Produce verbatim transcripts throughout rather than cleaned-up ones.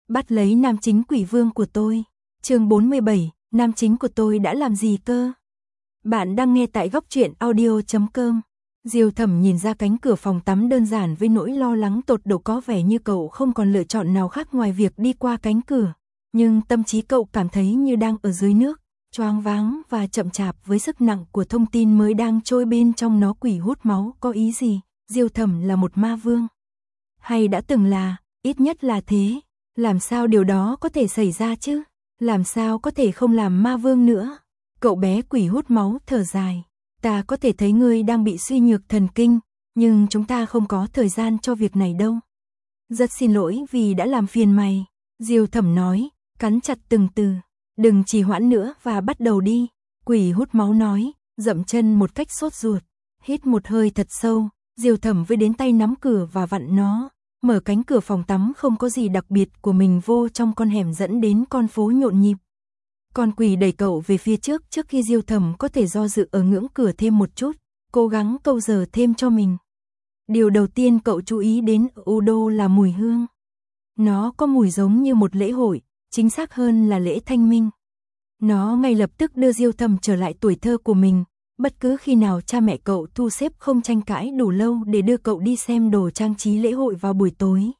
Bắt lấy nam chính quỷ vương của tôi. Chương bốn mươi bảy, nam chính của tôi đã làm gì cơ? Bạn đang nghe tại góc truyện audio chấm com. Diêu Thẩm nhìn ra cánh cửa phòng tắm đơn giản với nỗi lo lắng tột độ, có vẻ như cậu không còn lựa chọn nào khác ngoài việc đi qua cánh cửa. Nhưng tâm trí cậu cảm thấy như đang ở dưới nước, choáng váng và chậm chạp với sức nặng của thông tin mới đang trôi bên trong nó. Quỷ hút máu có ý gì? Diêu Thẩm là một ma vương. Hay đã từng là, ít nhất là thế. Làm sao điều đó có thể xảy ra chứ? Làm sao có thể không làm ma vương nữa? Cậu bé quỷ hút máu thở dài. Ta có thể thấy ngươi đang bị suy nhược thần kinh, nhưng chúng ta không có thời gian cho việc này đâu. Rất xin lỗi vì đã làm phiền mày. Diêu Thẩm nói, cắn chặt từng từ. Đừng trì hoãn nữa và bắt đầu đi. Quỷ hút máu nói, dậm chân một cách sốt ruột. Hít một hơi thật sâu, Diêu Thẩm với đến tay nắm cửa và vặn nó. Mở cánh cửa phòng tắm không có gì đặc biệt của mình vô trong con hẻm dẫn đến con phố nhộn nhịp. Con quỷ đẩy cậu về phía trước trước khi Diêu Thẩm có thể do dự ở ngưỡng cửa thêm một chút, cố gắng câu giờ thêm cho mình. Điều đầu tiên cậu chú ý đến ở Udo là mùi hương. Nó có mùi giống như một lễ hội, chính xác hơn là lễ thanh minh. Nó ngay lập tức đưa Diêu Thẩm trở lại tuổi thơ của mình. Bất cứ khi nào cha mẹ cậu thu xếp không tranh cãi đủ lâu để đưa cậu đi xem đồ trang trí lễ hội vào buổi tối.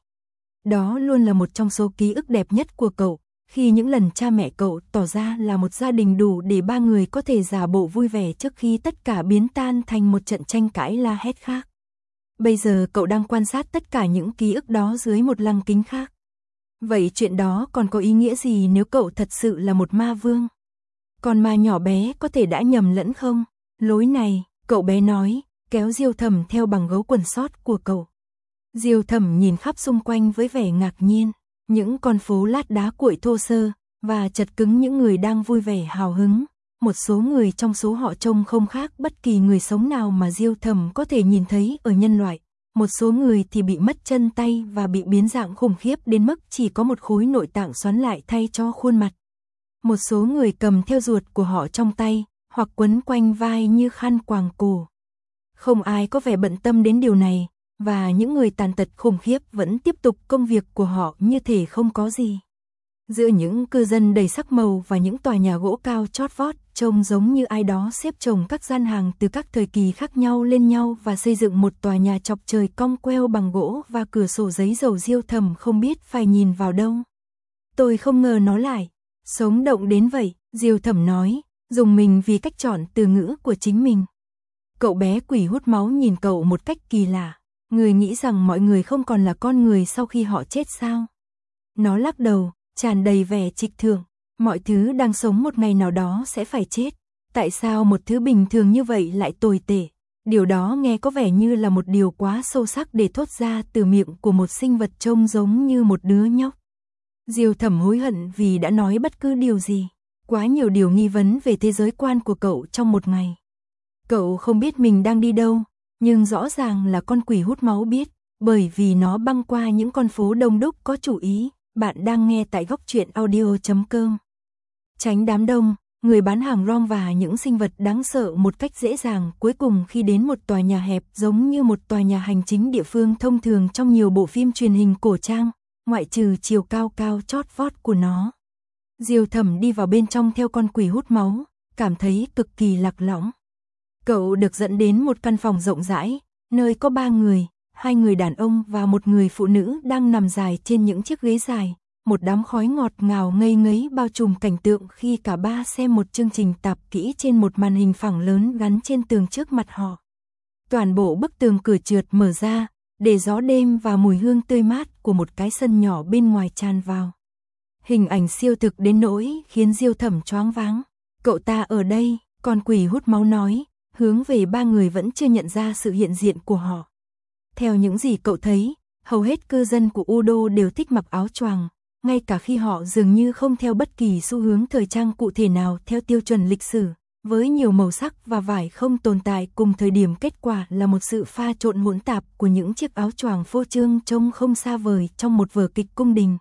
Đó luôn là một trong số ký ức đẹp nhất của cậu, khi những lần cha mẹ cậu tỏ ra là một gia đình đủ để ba người có thể giả bộ vui vẻ trước khi tất cả biến tan thành một trận tranh cãi la hét khác. Bây giờ cậu đang quan sát tất cả những ký ức đó dưới một lăng kính khác. Vậy chuyện đó còn có ý nghĩa gì nếu cậu thật sự là một ma vương? Con ma nhỏ bé có thể đã nhầm lẫn không? Lối này, cậu bé nói, kéo Diêu Thẩm theo bằng gấu quần sót của cậu. Diêu Thẩm nhìn khắp xung quanh với vẻ ngạc nhiên, những con phố lát đá cuội thô sơ và chật cứng, những người đang vui vẻ hào hứng. Một số người trong số họ trông không khác bất kỳ người sống nào mà Diêu Thẩm có thể nhìn thấy ở nhân loại. Một số người thì bị mất chân tay và bị biến dạng khủng khiếp đến mức chỉ có một khối nội tạng xoắn lại thay cho khuôn mặt. Một số người cầm theo ruột của họ trong tay, hoặc quấn quanh vai như khăn quàng cổ. Không ai có vẻ bận tâm đến điều này, và những người tàn tật khủng khiếp vẫn tiếp tục công việc của họ như thể không có gì. Giữa những cư dân đầy sắc màu và những tòa nhà gỗ cao chót vót, trông giống như ai đó xếp chồng các gian hàng từ các thời kỳ khác nhau lên nhau và xây dựng một tòa nhà chọc trời cong queo bằng gỗ và cửa sổ giấy dầu. Diêu Thẩm không biết phải nhìn vào đâu. Tôi không ngờ nó lại sống động đến vậy, Diêu Thẩm nói, dùng mình vì cách chọn từ ngữ của chính mình. Cậu bé quỷ hút máu nhìn cậu một cách kỳ lạ. Người nghĩ rằng mọi người không còn là con người sau khi họ chết sao? Nó lắc đầu, tràn đầy vẻ trịch thượng. Mọi thứ đang sống một ngày nào đó sẽ phải chết. Tại sao một thứ bình thường như vậy lại tồi tệ? Điều đó nghe có vẻ như là một điều quá sâu sắc để thốt ra từ miệng của một sinh vật trông giống như một đứa nhóc. Diêu Thẩm hối hận vì đã nói bất cứ điều gì. Quá nhiều điều nghi vấn về thế giới quan của cậu trong một ngày. Cậu không biết mình đang đi đâu, nhưng rõ ràng là con quỷ hút máu biết, bởi vì nó băng qua những con phố đông đúc có chủ ý. Bạn đang nghe tại góc truyện audio chấm com. Tránh đám đông, người bán hàng rong và những sinh vật đáng sợ một cách dễ dàng. Cuối cùng khi đến một tòa nhà hẹp giống như một tòa nhà hành chính địa phương thông thường trong nhiều bộ phim truyền hình cổ trang, ngoại trừ chiều cao cao chót vót của nó. Diêu Thẩm đi vào bên trong theo con quỷ hút máu, cảm thấy cực kỳ lạc lõng. Cậu được dẫn đến một căn phòng rộng rãi, nơi có ba người, hai người đàn ông và một người phụ nữ đang nằm dài trên những chiếc ghế dài. Một đám khói ngọt ngào ngây ngấy bao trùm cảnh tượng khi cả ba xem một chương trình tạp kỹ trên một màn hình phẳng lớn gắn trên tường trước mặt họ. Toàn bộ bức tường cửa trượt mở ra, để gió đêm và mùi hương tươi mát của một cái sân nhỏ bên ngoài tràn vào. Hình ảnh siêu thực đến nỗi khiến Diêu Thẩm choáng váng. Cậu ta ở đây, con quỷ hút máu nói, hướng về ba người vẫn chưa nhận ra sự hiện diện của họ. Theo những gì cậu thấy, hầu hết cư dân của Udo đều thích mặc áo choàng, ngay cả khi họ dường như không theo bất kỳ xu hướng thời trang cụ thể nào theo tiêu chuẩn lịch sử, với nhiều màu sắc và vải không tồn tại cùng thời điểm. Kết quả là một sự pha trộn hỗn tạp của những chiếc áo choàng phô trương trông không xa vời trong một vở kịch cung đình.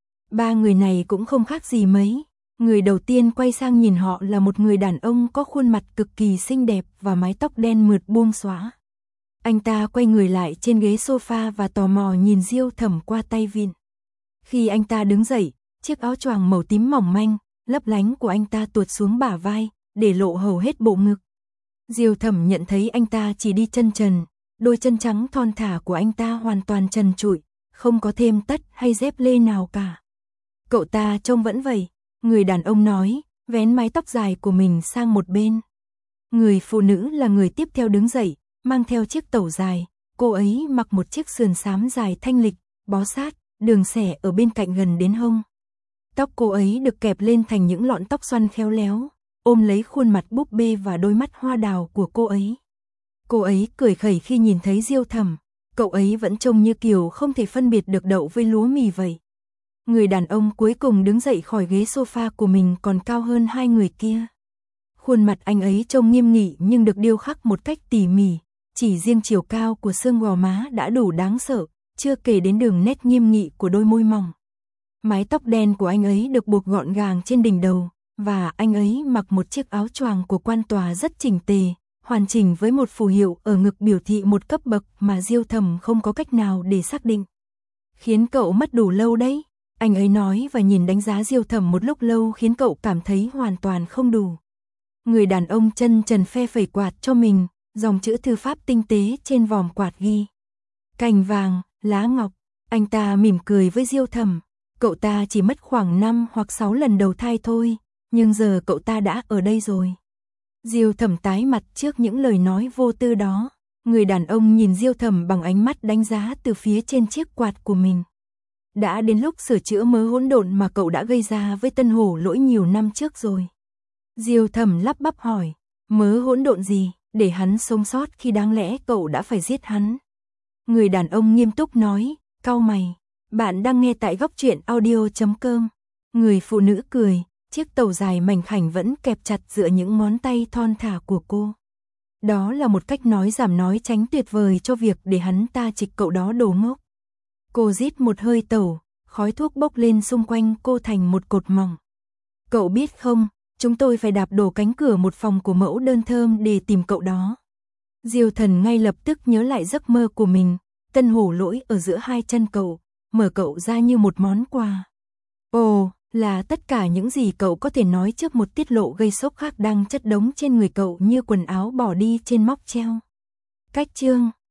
Ba người này cũng không khác gì mấy. Người đầu tiên quay sang nhìn họ là một người đàn ông có khuôn mặt cực kỳ xinh đẹp và mái tóc đen mượt buông xõa. Anh ta quay người lại trên ghế sofa và tò mò nhìn Diêu Thẩm qua tay vịn. Khi anh ta đứng dậy, chiếc áo choàng màu tím mỏng manh, lấp lánh của anh ta tuột xuống bả vai, để lộ hầu hết bộ ngực. Diêu Thẩm nhận thấy anh ta chỉ đi chân trần, đôi chân trắng thon thả của anh ta hoàn toàn trần trụi, không có thêm tất hay dép lê nào cả. Cậu ta trông vẫn vậy, người đàn ông nói, vén mái tóc dài của mình sang một bên. Người phụ nữ là người tiếp theo đứng dậy, mang theo chiếc tẩu dài, cô ấy mặc một chiếc sườn xám dài thanh lịch, bó sát, đường xẻ ở bên cạnh gần đến hông. Tóc cô ấy được kẹp lên thành những lọn tóc xoăn khéo léo, ôm lấy khuôn mặt búp bê và đôi mắt hoa đào của cô ấy. Cô ấy cười khẩy khi nhìn thấy Diêu Thẩm, cậu ấy vẫn trông như kiểu không thể phân biệt được đậu với lúa mì vậy. Người đàn ông cuối cùng đứng dậy khỏi ghế sofa của mình còn cao hơn hai người kia. Khuôn mặt anh ấy trông nghiêm nghị nhưng được điêu khắc một cách tỉ mỉ, chỉ riêng chiều cao của xương gò má đã đủ đáng sợ, chưa kể đến đường nét nghiêm nghị của đôi môi mỏng. Mái tóc đen của anh ấy được buộc gọn gàng trên đỉnh đầu, và anh ấy mặc một chiếc áo choàng của quan tòa rất chỉnh tề, hoàn chỉnh với một phù hiệu ở ngực biểu thị một cấp bậc mà Diêu Thẩm không có cách nào để xác định. Khiến cậu mất đủ lâu đấy, anh ấy nói và nhìn đánh giá Diêu Thẩm một lúc lâu khiến cậu cảm thấy hoàn toàn không đủ. Người đàn ông chân trần phe phẩy quạt cho mình, dòng chữ thư pháp tinh tế trên vòm quạt ghi: cành vàng, lá ngọc. Anh ta mỉm cười với Diêu Thẩm, cậu ta chỉ mất khoảng năm hoặc sáu lần đầu thai thôi, nhưng giờ cậu ta đã ở đây rồi. Diêu Thẩm tái mặt trước những lời nói vô tư đó. Người đàn ông nhìn Diêu Thẩm bằng ánh mắt đánh giá từ phía trên chiếc quạt của mình. Đã đến lúc sửa chữa mớ hỗn độn mà cậu đã gây ra với Tân Hổ Lỗi nhiều năm trước rồi. Diêu Thẩm lắp bắp hỏi, mớ hỗn độn gì, để hắn sống sót khi đáng lẽ cậu đã phải giết hắn. Người đàn ông nghiêm túc nói, cau mày, bạn đang nghe tại góc truyện audio chấm com. Người phụ nữ cười, chiếc tẩu dài mảnh khảnh vẫn kẹp chặt giữa những ngón tay thon thả của cô. Đó là một cách nói giảm nói tránh tuyệt vời cho việc để hắn ta trịch cậu đó đồ ngốc. Cô rít một hơi tẩu, khói thuốc bốc lên xung quanh cô thành một cột mỏng. Cậu biết không, chúng tôi phải đạp đổ cánh cửa một phòng của mẫu đơn thơm để tìm cậu đó. Diêu Thần ngay lập tức nhớ lại giấc mơ của mình, Tân Hổ Lỗi ở giữa hai chân cậu, mở cậu ra như một món quà. Ồ, là tất cả những gì cậu có thể nói trước một tiết lộ gây sốc khác đang chất đống trên người cậu như quần áo bỏ đi trên móc treo. Cách chương